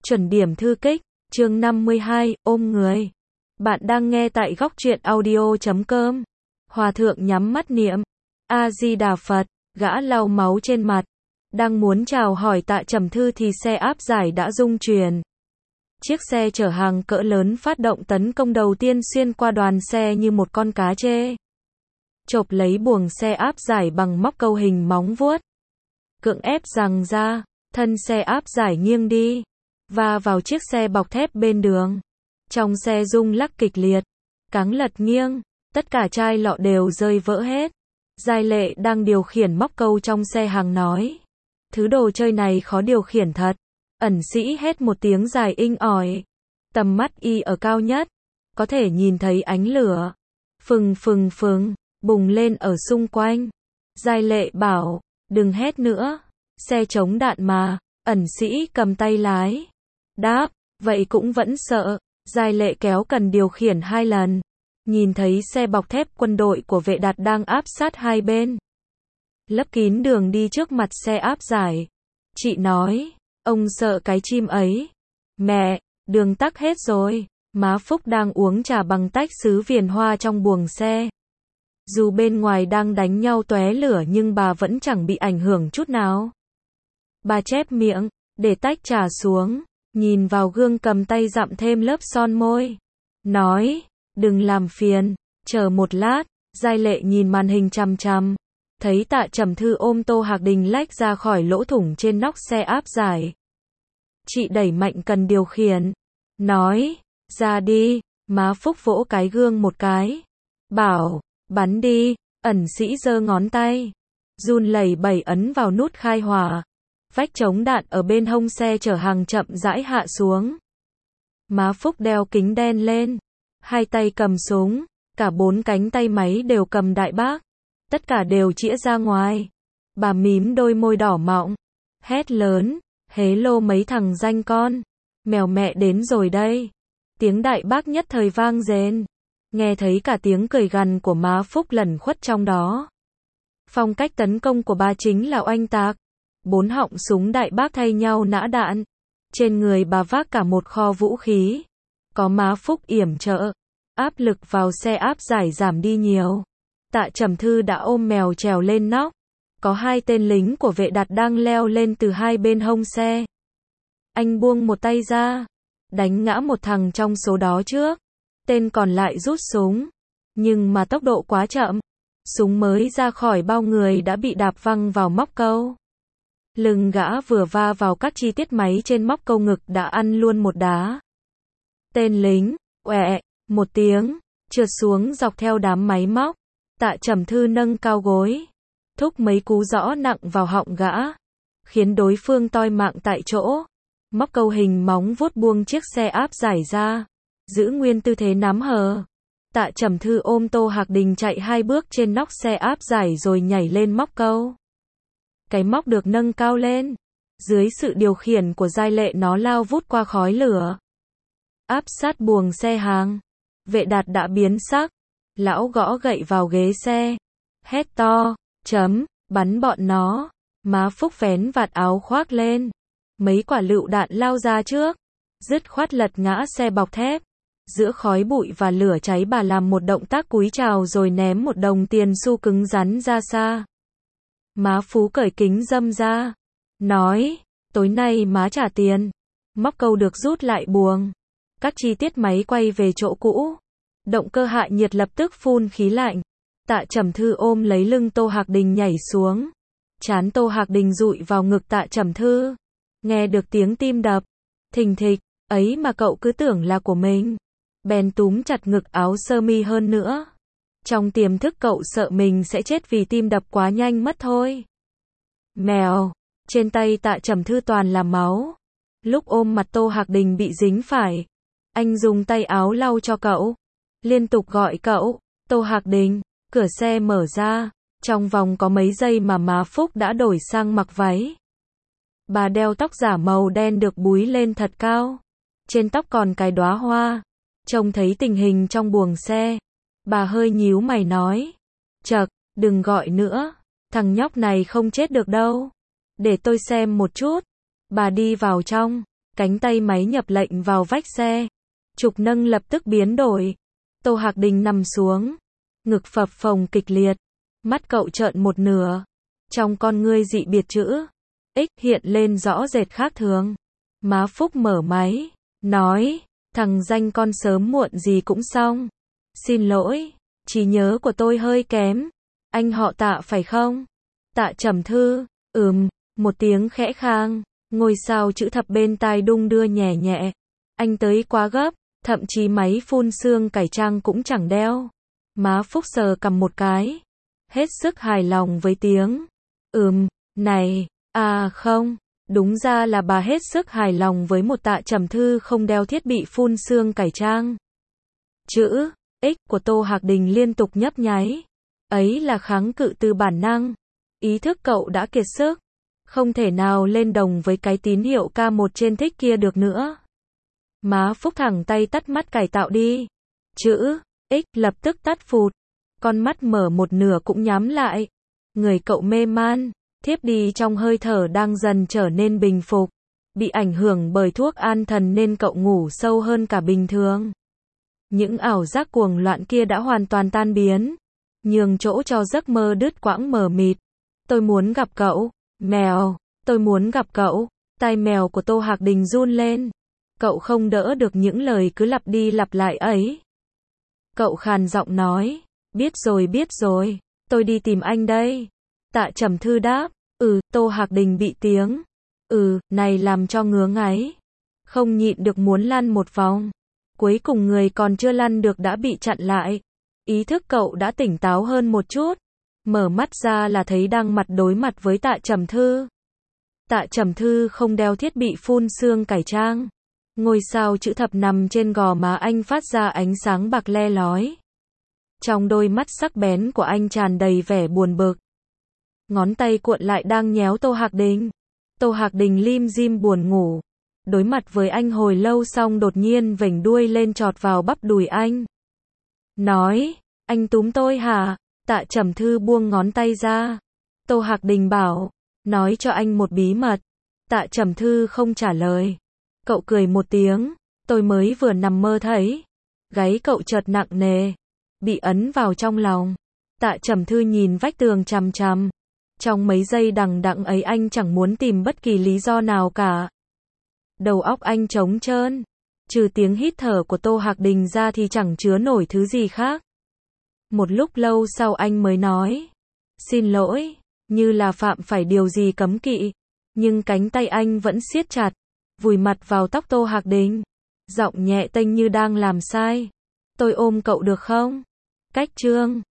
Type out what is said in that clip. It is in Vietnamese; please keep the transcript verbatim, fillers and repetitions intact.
Chuẩn điểm thư kích, chương năm mươi hai, ôm người. Bạn đang nghe tại góc truyện audio chấm com. Hòa thượng nhắm mắt niệm A-di-đà Phật, gã lau máu trên mặt. Đang muốn chào hỏi Tạ Trầm Thư thì xe áp giải đã rung chuyền. Chiếc xe chở hàng cỡ lớn phát động tấn công đầu tiên xuyên qua đoàn xe như một con cá trê. Chộp lấy buồng xe áp giải bằng móc câu hình móng vuốt. Cưỡng ép giằng ra, thân xe áp giải nghiêng đi, và vào chiếc xe bọc thép bên đường. Trong xe rung lắc kịch liệt, cáng lật nghiêng, tất cả chai lọ đều rơi vỡ hết. Giai Lệ đang điều khiển móc câu trong xe hàng nói. Thứ đồ chơi này khó điều khiển thật. Ẩn sĩ hét một tiếng dài inh ỏi. Tầm mắt y ở cao nhất, có thể nhìn thấy ánh lửa. Phừng phừng phừng, bùng lên ở xung quanh. Giai Lệ bảo, đừng hét nữa, xe chống đạn mà. Ẩn sĩ cầm tay lái. Đáp, vậy cũng vẫn sợ. Giai Lệ kéo cần điều khiển hai lần. Nhìn thấy xe bọc thép quân đội của Vệ Đạt đang áp sát hai bên. Lấp kín đường đi trước mặt xe áp giải. Chị nói, ông sợ cái chim ấy. Mẹ, đường tắc hết rồi. Má Phúc đang uống trà bằng tách sứ viền hoa trong buồng xe. Dù bên ngoài đang đánh nhau tóe lửa nhưng bà vẫn chẳng bị ảnh hưởng chút nào. Bà chép miệng, để tách trà xuống, nhìn vào gương cầm tay dặm thêm lớp son môi. Nói, đừng làm phiền, chờ một lát. Giai Lệ nhìn màn hình chằm chằm. Thấy Tạ Trầm Thư ôm Tô Hạc Đình lách ra khỏi lỗ thủng trên nóc xe áp giải. Chị đẩy mạnh cần điều khiển. Nói, ra đi. Má Phúc vỗ cái gương một cái. Bảo, bắn đi. Ẩn sĩ giơ ngón tay. Run lẩy bẩy ấn vào nút khai hỏa. Vách chống đạn ở bên hông xe chở hàng chậm rãi hạ xuống. Má Phúc đeo kính đen lên. Hai tay cầm súng. Cả bốn cánh tay máy đều cầm đại bác. Tất cả đều chĩa ra ngoài. Bà mím đôi môi đỏ mọng. Hét lớn. Hế lô mấy thằng danh con. Mèo mẹ đến rồi đây. Tiếng đại bác nhất thời vang rền. Nghe thấy cả tiếng cười gằn của má Phúc lẩn khuất trong đó. Phong cách tấn công của bà chính là oanh tạc. Bốn họng súng đại bác thay nhau nã đạn. Trên người bà vác cả một kho vũ khí. Có má Phúc yểm trợ. Áp lực vào xe áp giải giảm đi nhiều. Tạ Trầm Thư đã ôm mèo trèo lên nóc. Có hai tên lính của Vệ Đạt đang leo lên từ hai bên hông xe. Anh buông một tay ra. Đánh ngã một thằng trong số đó trước. Tên còn lại rút súng. Nhưng mà tốc độ quá chậm. Súng mới ra khỏi bao người đã bị đạp văng vào móc câu. Lưng gã vừa va vào các chi tiết máy trên móc câu ngực đã ăn luôn một đá. Tên lính, oẹ, một tiếng, trượt xuống dọc theo đám máy móc. Tạ Trầm Thư nâng cao gối. Thúc mấy cú rõ nặng vào họng gã. Khiến đối phương toi mạng tại chỗ. Móc câu hình móng vuốt buông chiếc xe áp giải ra. Giữ nguyên tư thế nắm hờ. Tạ Trầm Thư ôm Tô Hạc Đình chạy hai bước trên nóc xe áp giải rồi nhảy lên móc câu. Cái móc được nâng cao lên. Dưới sự điều khiển của Giai Lệ nó lao vút qua khói lửa. Áp sát buồng xe hàng. Vệ Đạt đã biến sắc. Lão gõ gậy vào ghế xe. Hét to, chấm, bắn bọn nó. Má Phúc vén vạt áo khoác lên. Mấy quả lựu đạn lao ra trước. Dứt khoát lật ngã xe bọc thép. Giữa khói bụi và lửa cháy bà làm một động tác cúi chào rồi ném một đồng tiền xu cứng rắn ra xa. Má Phú cởi kính râm ra. Nói, tối nay má trả tiền. Móc câu được rút lại buồng. Các chi tiết máy quay về chỗ cũ. Động cơ hạ nhiệt lập tức phun khí lạnh. Tạ Trầm Thư ôm lấy lưng Tô Hạc Đình nhảy xuống. Trán Tô Hạc Đình dụi vào ngực Tạ Trầm Thư. Nghe được tiếng tim đập. Thình thịch, ấy mà cậu cứ tưởng là của mình. Bèn túm chặt ngực áo sơ mi hơn nữa. Trong tiềm thức cậu sợ mình sẽ chết vì tim đập quá nhanh mất thôi. Mèo, trên tay Tạ Trầm Thư toàn là máu. Lúc ôm mặt Tô Hạc Đình bị dính phải. Anh dùng tay áo lau cho cậu. Liên tục gọi cậu, Tô Hạc Đình, cửa xe mở ra. Trong vòng có mấy giây mà má Phúc đã đổi sang mặc váy. Bà đeo tóc giả màu đen được búi lên thật cao. Trên tóc còn cái đóa hoa. Trông thấy tình hình trong buồng xe. Bà hơi nhíu mày nói. Chậc, đừng gọi nữa. Thằng nhóc này không chết được đâu. Để tôi xem một chút. Bà đi vào trong. Cánh tay máy nhập lệnh vào vách xe. Trục nâng lập tức biến đổi. Tô Hạc Đình nằm xuống. Ngực phập phồng kịch liệt. Mắt cậu trợn một nửa. Trong con ngươi dị biệt chữ X hiện lên rõ rệt khác thường. Má Phúc mở máy. Nói. Thằng danh con sớm muộn gì cũng xong. Xin lỗi. Trí nhớ của tôi hơi kém. Anh họ Tạ phải không? Tạ Trầm Thư. Ừm. Một tiếng khẽ khang. Ngôi sao chữ thập bên tai đung đưa nhẹ nhẹ. Anh tới quá gấp. Thậm chí máy phun xương cải trang cũng chẳng đeo. Má Phúc sờ cầm một cái. Hết sức hài lòng với tiếng. Ừm. Này. À không. Đúng ra là bà hết sức hài lòng với một Tạ Trầm Thư không đeo thiết bị phun xương cải trang. Chữ X của Tô Hạc Đình liên tục nhấp nháy. Ấy là kháng cự từ bản năng. Ý thức cậu đã kiệt sức. Không thể nào lên đồng với cái tín hiệu ca một trên thích kia được nữa. Má Phúc thẳng tay tắt mắt cải tạo đi. Chữ X lập tức tắt phụt. Con mắt mở một nửa cũng nhắm lại. Người cậu mê man, thiếp đi trong hơi thở đang dần trở nên bình phục. Bị ảnh hưởng bởi thuốc an thần nên cậu ngủ sâu hơn cả bình thường. Những ảo giác cuồng loạn kia đã hoàn toàn tan biến. Nhường chỗ cho giấc mơ đứt quãng mờ mịt. Tôi muốn gặp cậu. Mèo. Tôi muốn gặp cậu. Tai mèo của Tô Hạc Đình run lên. Cậu không đỡ được những lời cứ lặp đi lặp lại ấy. Cậu khàn giọng nói. Biết rồi biết rồi. Tôi đi tìm anh đây. Tạ Trầm Thư đáp. Ừ. Tô Hạc Đình bị tiếng. Ừ. Này làm cho ngứa ngáy. Không nhịn được muốn lăn một vòng. Cuối cùng người còn chưa lăn được đã bị chặn lại. Ý thức cậu đã tỉnh táo hơn một chút. Mở mắt ra là thấy đang mặt đối mặt với Tạ Trầm Thư. Tạ Trầm Thư không đeo thiết bị phun xương cải trang. Ngôi sao chữ thập nằm trên gò má anh phát ra ánh sáng bạc le lói. Trong đôi mắt sắc bén của anh tràn đầy vẻ buồn bực. Ngón tay cuộn lại đang nhéo Tô Hạc Đình. Tô Hạc Đình lim dim buồn ngủ. Đối mặt với anh hồi lâu xong đột nhiên vểnh đuôi lên chọt vào bắp đùi anh. Nói, anh túm tôi hả? Tạ Trầm Thư buông ngón tay ra. Tô Hạc Đình bảo, nói cho anh một bí mật. Tạ Trầm Thư không trả lời. Cậu cười một tiếng, tôi mới vừa nằm mơ thấy. Gáy cậu chợt nặng nề, bị ấn vào trong lòng. Tạ Trầm Thư nhìn vách tường chằm chằm. Trong mấy giây đằng đẵng ấy anh chẳng muốn tìm bất kỳ lý do nào cả. Đầu óc anh trống trơn. Trừ tiếng hít thở của Tô Hạc Đình ra thì chẳng chứa nổi thứ gì khác. Một lúc lâu sau anh mới nói. Xin lỗi, như là phạm phải điều gì cấm kỵ. Nhưng cánh tay anh vẫn siết chặt, vùi mặt vào tóc Tô Hạc Đình. Giọng nhẹ tênh như đang làm sai. Tôi ôm cậu được không? Cách chương